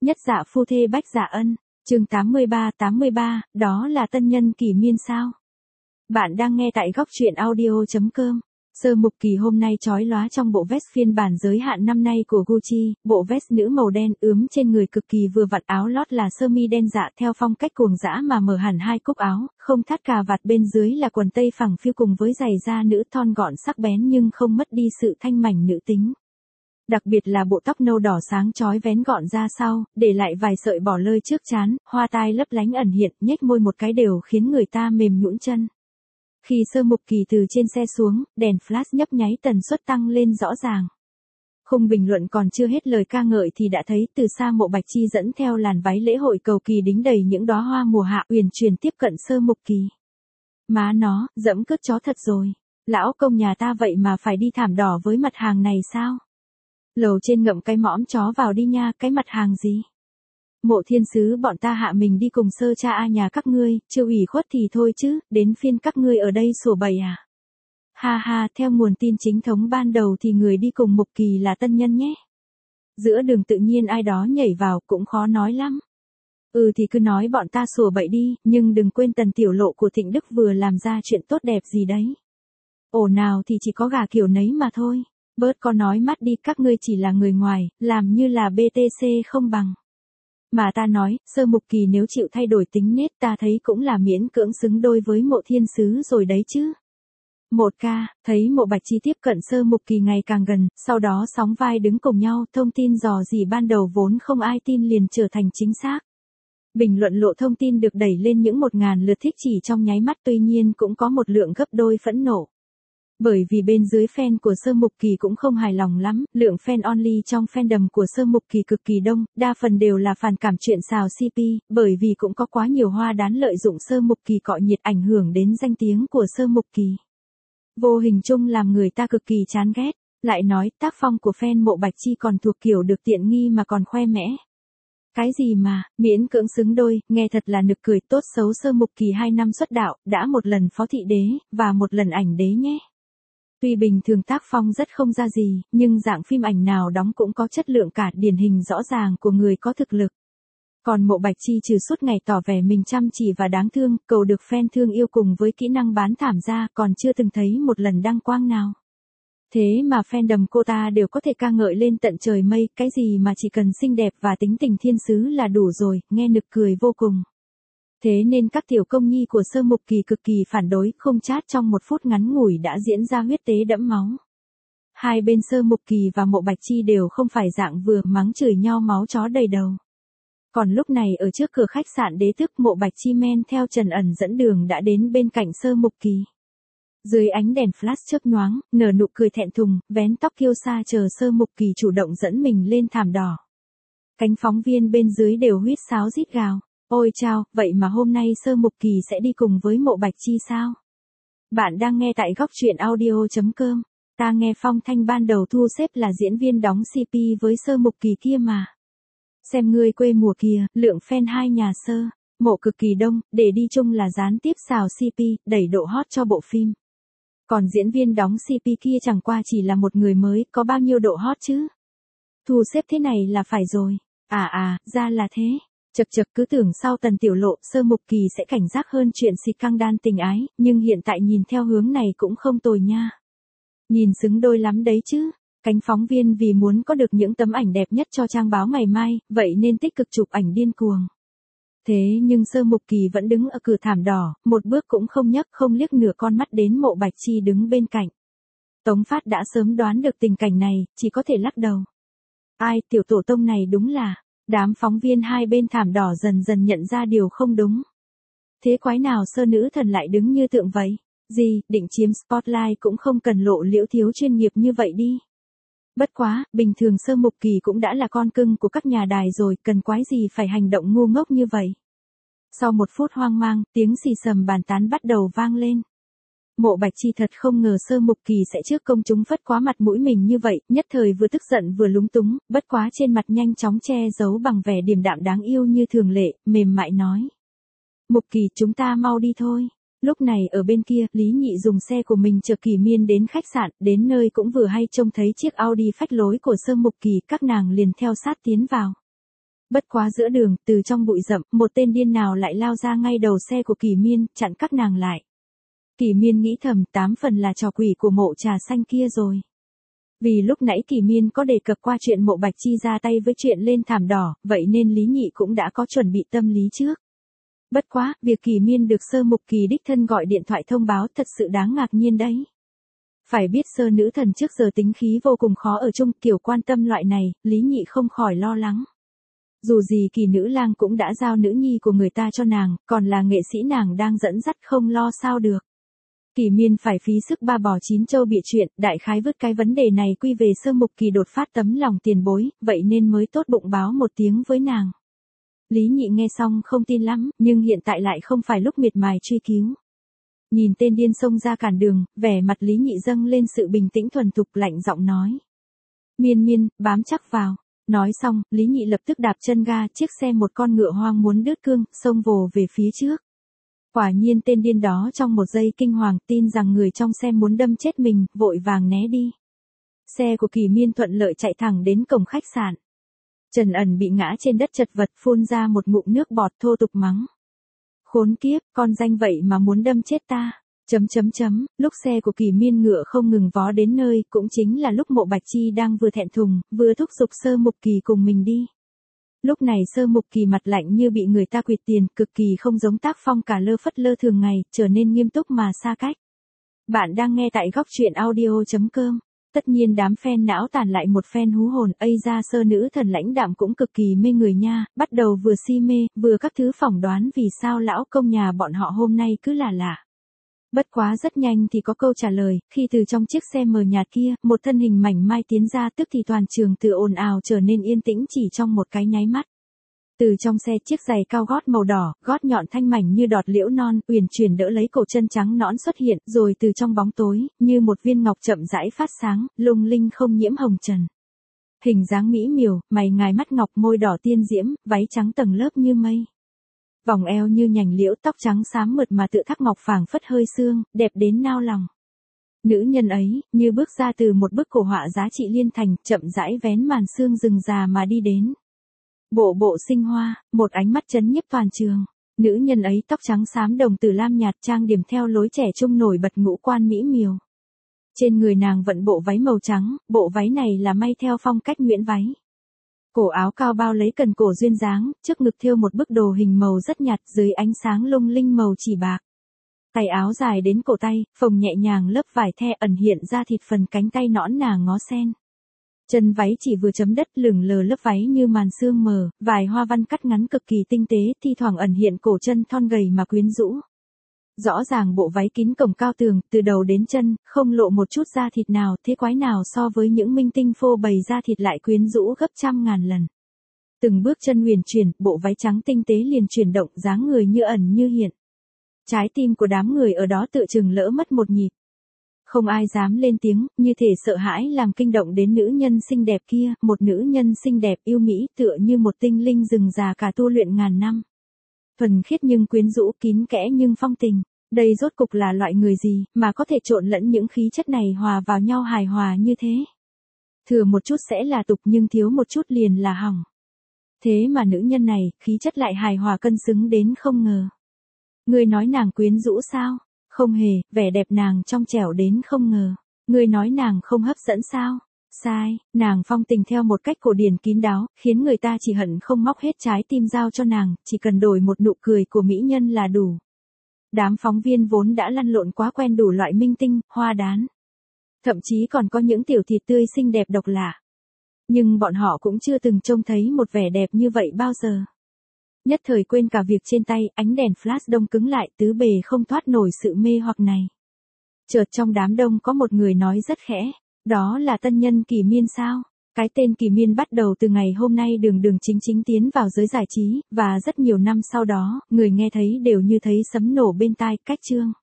Nhất dạ phu thê Bách Dạ Ân, chương 83, đó là tân nhân kỷ miên sao? Bạn đang nghe tại góc truyện audio.com. Sơ Mục Kỳ hôm nay chói lóa trong bộ vest phiên bản giới hạn năm nay của Gucci, bộ vest nữ màu đen ướm trên người cực kỳ vừa vặn, áo lót là sơ mi đen dạ theo phong cách cuồng dã mà mở hẳn hai cúc áo, không thắt cà vạt, bên dưới là quần tây phẳng phiu cùng với giày da nữ thon gọn sắc bén nhưng không mất đi sự thanh mảnh nữ tính. Đặc biệt là bộ tóc nâu đỏ sáng chói vén gọn ra sau, để lại vài sợi bỏ lơi trước trán, hoa tai lấp lánh ẩn hiện, nhếch môi một cái đều khiến người ta mềm nhũn chân. Khi Sơ Mục Kỳ từ trên xe xuống, đèn flash nhấp nháy tần suất tăng lên rõ ràng. Khung bình luận còn chưa hết lời ca ngợi thì đã thấy từ xa Mộ Bạch Chi dẫn theo làn váy lễ hội cầu kỳ đính đầy những đóa hoa mùa hạ uyển chuyển tiếp cận Sơ Mục Kỳ. Má nó, dẫm cướp chó thật rồi. Lão công nhà ta vậy mà phải đi thảm đỏ với mặt hàng này sao? Lầu trên ngậm cái mõm chó vào đi nha, cái mặt hàng gì? Mộ thiên sứ bọn ta hạ mình đi cùng sơ cha a nhà các ngươi, chưa ủy khuất thì thôi chứ, đến phiên các ngươi ở đây sủa bậy à? Ha ha, theo nguồn tin chính thống ban đầu thì người đi cùng Mục Kỳ là tân nhân nhé. Giữa đường tự nhiên ai đó nhảy vào cũng khó nói lắm. Thì cứ nói bọn ta sủa bậy đi, nhưng đừng quên tần tiểu lộ của Thịnh Đức vừa làm ra chuyện tốt đẹp gì đấy. Ổ nào thì chỉ có gà kiểu nấy mà thôi. Bớt có nói mắt đi, các ngươi chỉ là người ngoài, làm như là BTC không bằng. Mà ta nói, Sơ Mục Kỳ nếu chịu thay đổi tính nết ta thấy cũng là miễn cưỡng xứng đôi với Mộ thiên sứ rồi đấy chứ. Một ca, thấy Mộ Bạch Chi tiếp cận Sơ Mục Kỳ ngày càng gần, sau đó sóng vai đứng cùng nhau, thông tin dò dỉ ban đầu vốn không ai tin liền trở thành chính xác. Bình luận lộ thông tin được đẩy lên những 1.000 lượt thích chỉ trong nháy mắt, tuy nhiên cũng có một lượng gấp đôi phẫn nộ. Bởi vì bên dưới fan của Sơ Mục Kỳ cũng không hài lòng lắm, lượng fan only trong fandom của Sơ Mục Kỳ cực kỳ đông, đa phần đều là phản cảm chuyện xào CP, bởi vì cũng có quá nhiều hoa đán lợi dụng Sơ Mục Kỳ cọ nhiệt ảnh hưởng đến danh tiếng của Sơ Mục Kỳ. Vô hình chung làm người ta cực kỳ chán ghét, lại nói tác phong của fan Mộ Bạch Chi còn thuộc kiểu được tiện nghi mà còn khoe mẽ. Cái gì mà, miễn cưỡng xứng đôi, nghe thật là nực cười. Tốt xấu Sơ Mục Kỳ 2 năm xuất đạo, đã một lần phó thị đế, và một lần ảnh đế nhé. Tuy bình thường tác phong rất không ra gì, nhưng dạng phim ảnh nào đóng cũng có chất lượng cả, điển hình rõ ràng của người có thực lực. Còn Mộ Bạch Chi trừ suốt ngày tỏ vẻ mình chăm chỉ và đáng thương, cầu được fan thương yêu cùng với kỹ năng bán thảm ra, còn chưa từng thấy một lần đăng quang nào. Thế mà fandom cô ta đều có thể ca ngợi lên tận trời mây, cái gì mà chỉ cần xinh đẹp và tính tình thiên sứ là đủ rồi, nghe nực cười vô cùng. Thế nên các tiểu công nhi của Sơ Mục Kỳ cực kỳ phản đối, không chat trong một phút ngắn ngủi đã diễn ra huyết tế đẫm máu. Hai bên Sơ Mục Kỳ và Mộ Bạch Chi đều không phải dạng vừa, mắng chửi nhau máu chó đầy đầu. Còn lúc này ở trước cửa khách sạn Đế Thức, Mộ Bạch Chi men theo Trần Ẩn dẫn đường đã đến bên cạnh Sơ Mục Kỳ. Dưới ánh đèn flash chớp nhoáng, nở nụ cười thẹn thùng, vén tóc kiêu sa chờ Sơ Mục Kỳ chủ động dẫn mình lên thảm đỏ. Cánh phóng viên bên dưới đều huýt sáo rít gào. Ôi chao, vậy mà hôm nay Sơ Mục Kỳ sẽ đi cùng với Mộ Bạch Chi sao? Bạn đang nghe tại góc truyện audio.com. Ta nghe phong thanh ban đầu thu xếp là diễn viên đóng CP với Sơ Mục Kỳ kia mà. Xem ngươi quê mùa kìa, lượng fan hai nhà Sơ Mộ cực kỳ đông, để đi chung là gián tiếp xào CP, đẩy độ hot cho bộ phim. Còn diễn viên đóng CP kia chẳng qua chỉ là một người mới, có bao nhiêu độ hot chứ? Thu xếp thế này là phải rồi. Ra là thế. Chật cứ tưởng sau tần tiểu lộ, Sơ Mục Kỳ sẽ cảnh giác hơn chuyện xịt căng đan tình ái, nhưng hiện tại nhìn theo hướng này cũng không tồi nha. Nhìn xứng đôi lắm đấy chứ. Cánh phóng viên vì muốn có được những tấm ảnh đẹp nhất cho trang báo ngày mai, vậy nên tích cực chụp ảnh điên cuồng. Thế nhưng Sơ Mục Kỳ vẫn đứng ở cửa thảm đỏ, một bước cũng không nhấc, không liếc nửa con mắt đến Mộ Bạch Chi đứng bên cạnh. Tống Phát đã sớm đoán được tình cảnh này, chỉ có thể lắc đầu. Ai, tiểu tổ tông này đúng là. Đám phóng viên hai bên thảm đỏ dần dần nhận ra điều không đúng. Thế quái nào Sơ nữ thần lại đứng như tượng vậy? Gì, định chiếm spotlight cũng không cần lộ liễu thiếu chuyên nghiệp như vậy đi. Bất quá, bình thường Sơ Mục Kỳ cũng đã là con cưng của các nhà đài rồi, cần quái gì phải hành động ngu ngốc như vậy. Sau một phút hoang mang, tiếng xì xầm bàn tán bắt đầu vang lên. Mộ Bạch Chi thật không ngờ Sơ Mục Kỳ sẽ trước công chúng phất quá mặt mũi mình như vậy, nhất thời vừa tức giận vừa lúng túng, bất quá trên mặt nhanh chóng che giấu bằng vẻ điềm đạm đáng yêu như thường lệ, mềm mại nói. Mục Kỳ, chúng ta mau đi thôi. Lúc này ở bên kia, Lý Nhị dùng xe của mình chở Kỳ Miên đến khách sạn, đến nơi cũng vừa hay trông thấy chiếc Audi phách lối của Sơ Mục Kỳ, các nàng liền theo sát tiến vào. Bất quá giữa đường, từ trong bụi rậm, một tên điên nào lại lao ra ngay đầu xe của Kỳ Miên, chặn các nàng lại. Kỳ Miên nghĩ thầm, 8 phần là trò quỷ của mộ trà xanh kia rồi. Vì lúc nãy Kỳ Miên có đề cập qua chuyện mộ Bạch Chi ra tay với chuyện lên thảm đỏ, vậy nên Lý Nhị cũng đã có chuẩn bị tâm lý trước. Bất quá, việc Kỳ Miên được Sơ Mục Kỳ đích thân gọi điện thoại thông báo thật sự đáng ngạc nhiên đấy. Phải biết Sơ nữ thần trước giờ tính khí vô cùng khó ở chung, kiểu quan tâm loại này, Lý Nhị không khỏi lo lắng. Dù gì Kỳ nữ lang cũng đã giao nữ nhi của người ta cho nàng, còn là nghệ sĩ nàng đang dẫn dắt không lo sao được. Kỳ Miên phải phí sức ba bò chín châu bịa chuyện, đại khái vứt cái vấn đề này quy về Sơ Mục Kỳ đột phát tấm lòng tiền bối, vậy nên mới tốt bụng báo một tiếng với nàng. Lý Nhị nghe xong không tin lắm, nhưng hiện tại lại không phải lúc miệt mài truy cứu. Nhìn tên điên xông ra cản đường, vẻ mặt Lý Nhị dâng lên sự bình tĩnh thuần thục, lạnh giọng nói. Miên Miên, bám chắc vào. Nói xong, Lý Nhị lập tức đạp chân ga, chiếc xe một con ngựa hoang muốn đứt cương, xông vồ về phía trước. Quả nhiên tên điên đó trong một giây kinh hoàng tin rằng người trong xe muốn đâm chết mình, vội vàng né đi. Xe của Kỳ Miên thuận lợi chạy thẳng đến cổng khách sạn. Trần Ẩn bị ngã trên đất chật vật, phun ra một ngụm nước bọt, thô tục mắng. Khốn kiếp, con danh vậy mà muốn đâm chết ta. Lúc xe của Kỳ Miên ngựa không ngừng vó đến nơi, cũng chính là lúc mộ Bạch Chi đang vừa thẹn thùng, vừa thúc giục Sơ Mục Kỳ cùng mình đi. Lúc này Sơ Mục Kỳ mặt lạnh như bị người ta quỵt tiền, cực kỳ không giống tác phong cả lơ phất lơ thường ngày, trở nên nghiêm túc mà xa cách. Bạn đang nghe tại góc truyện audio.com. Tất nhiên đám fan não tàn lại một phen hú hồn, ây ra Sơ nữ thần lãnh đạm cũng cực kỳ mê người nha, bắt đầu vừa si mê, vừa các thứ phỏng đoán vì sao lão công nhà bọn họ hôm nay cứ là lạ. Bất quá rất nhanh thì có câu trả lời, khi từ trong chiếc xe mờ nhạt kia, một thân hình mảnh mai tiến ra, tức thì toàn trường từ ồn ào trở nên yên tĩnh chỉ trong một cái nháy mắt. Từ trong xe, chiếc giày cao gót màu đỏ, gót nhọn thanh mảnh như đọt liễu non, uyển chuyển đỡ lấy cổ chân trắng nõn xuất hiện, rồi từ trong bóng tối, như một viên ngọc chậm rãi phát sáng, lung linh không nhiễm hồng trần. Hình dáng mỹ miều, mày ngài mắt ngọc, môi đỏ tiên diễm, váy trắng tầng lớp như mây. Vòng eo như nhành liễu, tóc trắng xám mượt mà tự thắc ngọc phảng phất hơi sương, đẹp đến nao lòng. Nữ nhân ấy, như bước ra từ một bức cổ họa giá trị liên thành, chậm rãi vén màn sương rừng già mà đi đến. Bộ bộ sinh hoa, một ánh mắt chấn nhiếp toàn trường. Nữ nhân ấy tóc trắng xám đồng tử lam nhạt, trang điểm theo lối trẻ trung nổi bật ngũ quan mỹ miều. Trên người nàng vận bộ váy màu trắng, bộ váy này là may theo phong cách Nguyễn váy. Cổ áo cao bao lấy cần cổ duyên dáng, trước ngực thêu một bức đồ hình màu rất nhạt, dưới ánh sáng lung linh màu chỉ bạc. Tay áo dài đến cổ tay, phồng nhẹ nhàng lớp vải the ẩn hiện ra thịt phần cánh tay nõn nà ngó sen. Chân váy chỉ vừa chấm đất, lửng lờ lớp váy như màn sương mờ, vài hoa văn cắt ngắn cực kỳ tinh tế, thi thoảng ẩn hiện cổ chân thon gầy mà quyến rũ. Rõ ràng bộ váy kín cổng cao tường, từ đầu đến chân, không lộ một chút da thịt nào, thế quái nào so với những minh tinh phô bày da thịt lại quyến rũ gấp trăm ngàn lần. Từng bước chân huyền chuyển, bộ váy trắng tinh tế liền chuyển động, dáng người như ẩn như hiện. Trái tim của đám người ở đó tự chừng lỡ mất một nhịp. Không ai dám lên tiếng, như thể sợ hãi làm kinh động đến nữ nhân xinh đẹp kia, một nữ nhân xinh đẹp yêu mỹ tựa như một tinh linh rừng già cả tu luyện ngàn năm. Thuần khiết nhưng quyến rũ, kín kẽ nhưng phong tình. Đây rốt cục là loại người gì mà có thể trộn lẫn những khí chất này hòa vào nhau hài hòa như thế. Thừa một chút sẽ là tục nhưng thiếu một chút liền là hỏng. Thế mà nữ nhân này, khí chất lại hài hòa cân xứng đến không ngờ. Ngươi nói nàng quyến rũ sao? Không hề, vẻ đẹp nàng trong trẻo đến không ngờ. Ngươi nói nàng không hấp dẫn sao? Sai, nàng phong tình theo một cách cổ điển kín đáo, khiến người ta chỉ hận không móc hết trái tim giao cho nàng, chỉ cần đổi một nụ cười của mỹ nhân là đủ. Đám phóng viên vốn đã lăn lộn quá quen đủ loại minh tinh, hoa đán. Thậm chí còn có những tiểu thịt tươi xinh đẹp độc lạ. Nhưng bọn họ cũng chưa từng trông thấy một vẻ đẹp như vậy bao giờ. Nhất thời quên cả việc trên tay, ánh đèn flash đông cứng lại, tứ bề không thoát nổi sự mê hoặc này. Chợt trong đám đông có một người nói rất khẽ, đó là tân nhân Kỳ Miên sao? Cái tên Kỳ Miên bắt đầu từ ngày hôm nay đường chính tiến vào giới giải trí, và rất nhiều năm sau đó, người nghe thấy đều như thấy sấm nổ bên tai, cách chương.